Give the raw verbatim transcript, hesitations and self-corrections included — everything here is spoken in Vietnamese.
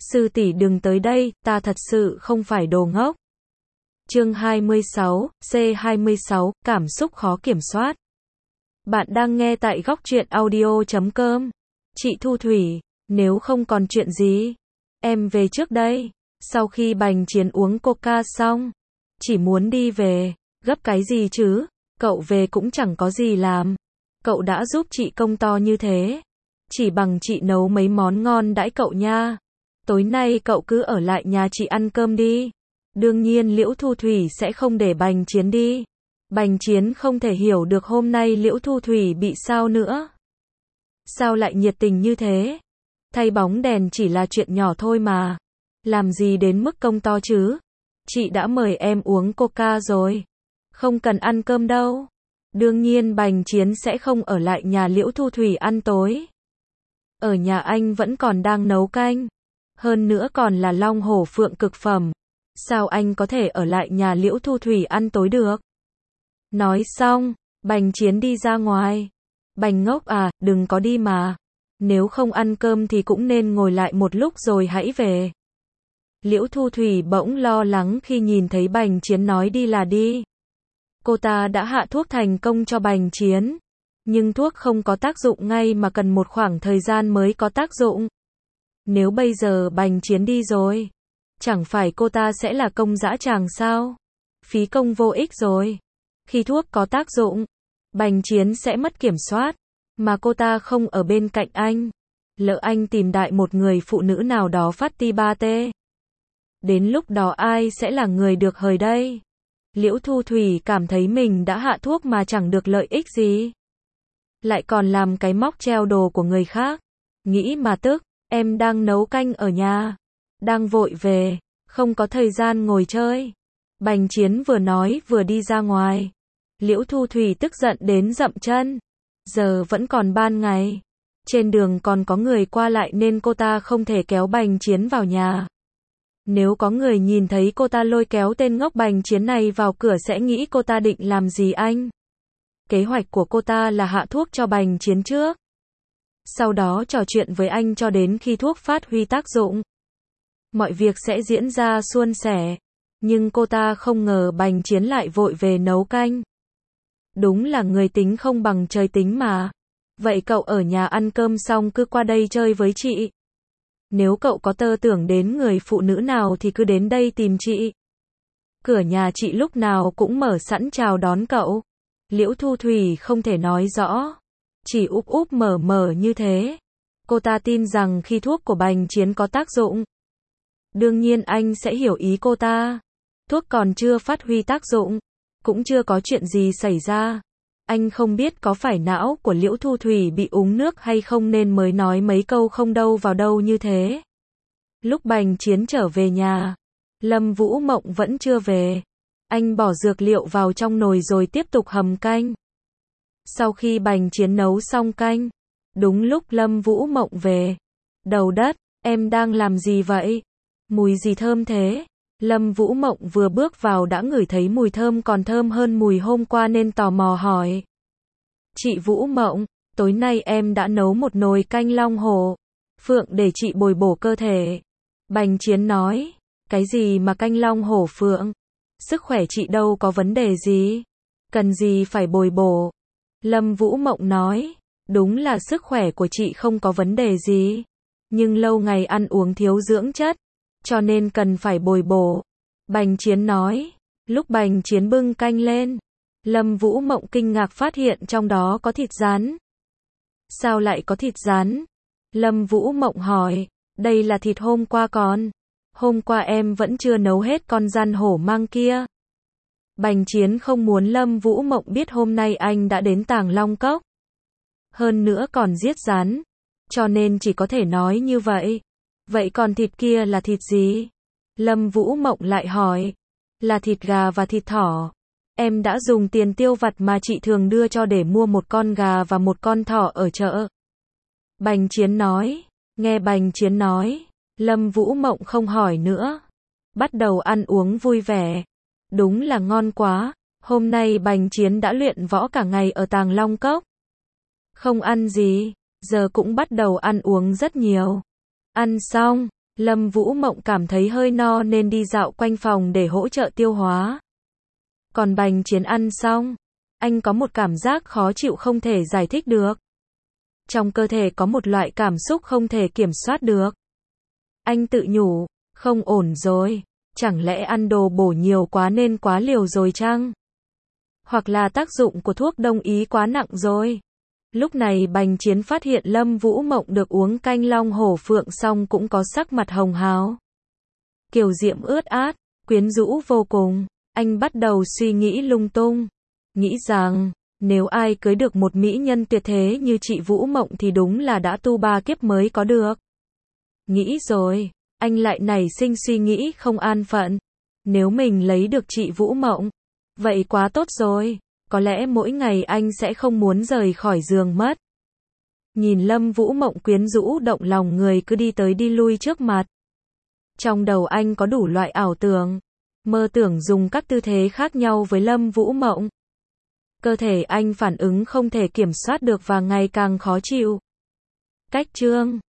Sư tỷ đừng tới đây, ta thật sự không phải đồ ngốc. Chương hai mươi sáu, C hai mươi sáu, cảm xúc khó kiểm soát. Bạn đang nghe tại góc truyện audio chấm com. Chị Thu Thủy, nếu không còn chuyện gì, em về trước đây. Sau khi Bành Chiến uống coca xong, chỉ muốn đi về, gấp cái gì chứ, cậu về cũng chẳng có gì làm. Cậu đã giúp chị công to như thế, chỉ bằng chị nấu mấy món ngon đãi cậu nha. Tối nay cậu cứ ở lại nhà chị ăn cơm đi. Đương nhiên Liễu Thu Thủy sẽ không để Bành Chiến đi. Bành Chiến không thể hiểu được hôm nay Liễu Thu Thủy bị sao nữa. Sao lại nhiệt tình như thế? Thay bóng đèn chỉ là chuyện nhỏ thôi mà. Làm gì đến mức công to chứ? Chị đã mời em uống coca rồi. Không cần ăn cơm đâu. Đương nhiên Bành Chiến sẽ không ở lại nhà Liễu Thu Thủy ăn tối. Ở nhà anh vẫn còn đang nấu canh. Hơn nữa còn là long hổ phượng cực phẩm. Sao anh có thể ở lại nhà Liễu Thu Thủy ăn tối được? Nói xong, Bành Chiến đi ra ngoài. Bành ngốc à, đừng có đi mà. Nếu không ăn cơm thì cũng nên ngồi lại một lúc rồi hãy về. Liễu Thu Thủy bỗng lo lắng khi nhìn thấy Bành Chiến nói đi là đi. Cô ta đã hạ thuốc thành công cho Bành Chiến. Nhưng thuốc không có tác dụng ngay mà cần một khoảng thời gian mới có tác dụng. Nếu bây giờ Bành Chiến đi rồi, chẳng phải cô ta sẽ là công dã tràng sao? Phí công vô ích rồi. Khi thuốc có tác dụng, Bành Chiến sẽ mất kiểm soát, mà cô ta không ở bên cạnh anh. Lỡ anh tìm đại một người phụ nữ nào đó phát ti ba tê. Đến lúc đó ai sẽ là người được hời đây? Liễu Thu Thủy cảm thấy mình đã hạ thuốc mà chẳng được lợi ích gì. Lại còn làm cái móc treo đồ của người khác. Nghĩ mà tức, em đang nấu canh ở nhà. Đang vội về, không có thời gian ngồi chơi. Bành Chiến vừa nói vừa đi ra ngoài. Liễu Thu Thủy tức giận đến dậm chân. Giờ vẫn còn ban ngày. Trên đường còn có người qua lại nên cô ta không thể kéo Bành Chiến vào nhà. Nếu có người nhìn thấy cô ta lôi kéo tên ngốc Bành Chiến này vào cửa sẽ nghĩ cô ta định làm gì anh. Kế hoạch của cô ta là hạ thuốc cho Bành Chiến trước. Sau đó trò chuyện với anh cho đến khi thuốc phát huy tác dụng. Mọi việc sẽ diễn ra suôn sẻ. Nhưng cô ta không ngờ Bành Chiến lại vội về nấu canh. Đúng là người tính không bằng trời tính mà. Vậy cậu ở nhà ăn cơm xong cứ qua đây chơi với chị. Nếu cậu có tơ tưởng đến người phụ nữ nào thì cứ đến đây tìm chị. Cửa nhà chị lúc nào cũng mở sẵn chào đón cậu. Liễu Thu Thủy không thể nói rõ. Chỉ úp úp mở mở như thế. Cô ta tin rằng khi thuốc của Bành Chiến có tác dụng, đương nhiên anh sẽ hiểu ý cô ta. Thuốc còn chưa phát huy tác dụng, cũng chưa có chuyện gì xảy ra. Anh không biết có phải não của Liễu Thu Thủy bị uống nước hay không nên mới nói mấy câu không đâu vào đâu như thế. Lúc Bành Chiến trở về nhà, Lâm Vũ Mộng vẫn chưa về. Anh bỏ dược liệu vào trong nồi rồi tiếp tục hầm canh. Sau khi Bành Chiến nấu xong canh, đúng lúc Lâm Vũ Mộng về. Đầu đất, em đang làm gì vậy? Mùi gì thơm thế? Lâm Vũ Mộng vừa bước vào đã ngửi thấy mùi thơm còn thơm hơn mùi hôm qua nên tò mò hỏi. Chị Vũ Mộng, tối nay em đã nấu một nồi canh long hổ phượng để chị bồi bổ cơ thể. Bành Chiến nói, cái gì mà canh long hổ phượng? Sức khỏe chị đâu có vấn đề gì? Cần gì phải bồi bổ? Lâm Vũ Mộng nói, đúng là sức khỏe của chị không có vấn đề gì. Nhưng lâu ngày ăn uống thiếu dưỡng chất, cho nên cần phải bồi bổ. Bành Chiến nói, lúc Bành Chiến bưng canh lên, Lâm Vũ Mộng kinh ngạc phát hiện trong đó có thịt rắn. Sao lại có thịt rắn? Lâm Vũ Mộng hỏi, đây là thịt hôm qua còn. Hôm qua em vẫn chưa nấu hết con răn hổ mang kia. Bành Chiến không muốn Lâm Vũ Mộng biết hôm nay anh đã đến Tàng Long Cốc. Hơn nữa còn giết rắn. Cho nên chỉ có thể nói như vậy. Vậy còn thịt kia là thịt gì? Lâm Vũ Mộng lại hỏi. Là thịt gà và thịt thỏ. Em đã dùng tiền tiêu vặt mà chị thường đưa cho để mua một con gà và một con thỏ ở chợ. Bành Chiến nói. Nghe Bành Chiến nói, Lâm Vũ Mộng không hỏi nữa. Bắt đầu ăn uống vui vẻ. Đúng là ngon quá. Hôm nay Bành Chiến đã luyện võ cả ngày ở Tàng Long Cốc. Không ăn gì, giờ cũng bắt đầu ăn uống rất nhiều. Ăn xong, Lâm Vũ Mộng cảm thấy hơi no nên đi dạo quanh phòng để hỗ trợ tiêu hóa. Còn Bành Chiến ăn xong, anh có một cảm giác khó chịu không thể giải thích được. Trong cơ thể có một loại cảm xúc không thể kiểm soát được. Anh tự nhủ, không ổn rồi, chẳng lẽ ăn đồ bổ nhiều quá nên quá liều rồi chăng? Hoặc là tác dụng của thuốc đông y quá nặng rồi. Lúc này Bành Chiến phát hiện Lâm Vũ Mộng được uống canh long hổ phượng xong cũng có sắc mặt hồng hào. Kiều diễm ướt át, quyến rũ vô cùng. Anh bắt đầu suy nghĩ lung tung. Nghĩ rằng, nếu ai cưới được một mỹ nhân tuyệt thế như chị Vũ Mộng thì đúng là đã tu ba kiếp mới có được. Nghĩ rồi, anh lại nảy sinh suy nghĩ không an phận. Nếu mình lấy được chị Vũ Mộng, vậy quá tốt rồi. Có lẽ mỗi ngày anh sẽ không muốn rời khỏi giường mất. Nhìn Lâm Vũ Mộng quyến rũ động lòng người cứ đi tới đi lui trước mặt. Trong đầu anh có đủ loại ảo tưởng. Mơ tưởng dùng các tư thế khác nhau với Lâm Vũ Mộng. Cơ thể anh phản ứng không thể kiểm soát được và ngày càng khó chịu. Cách chương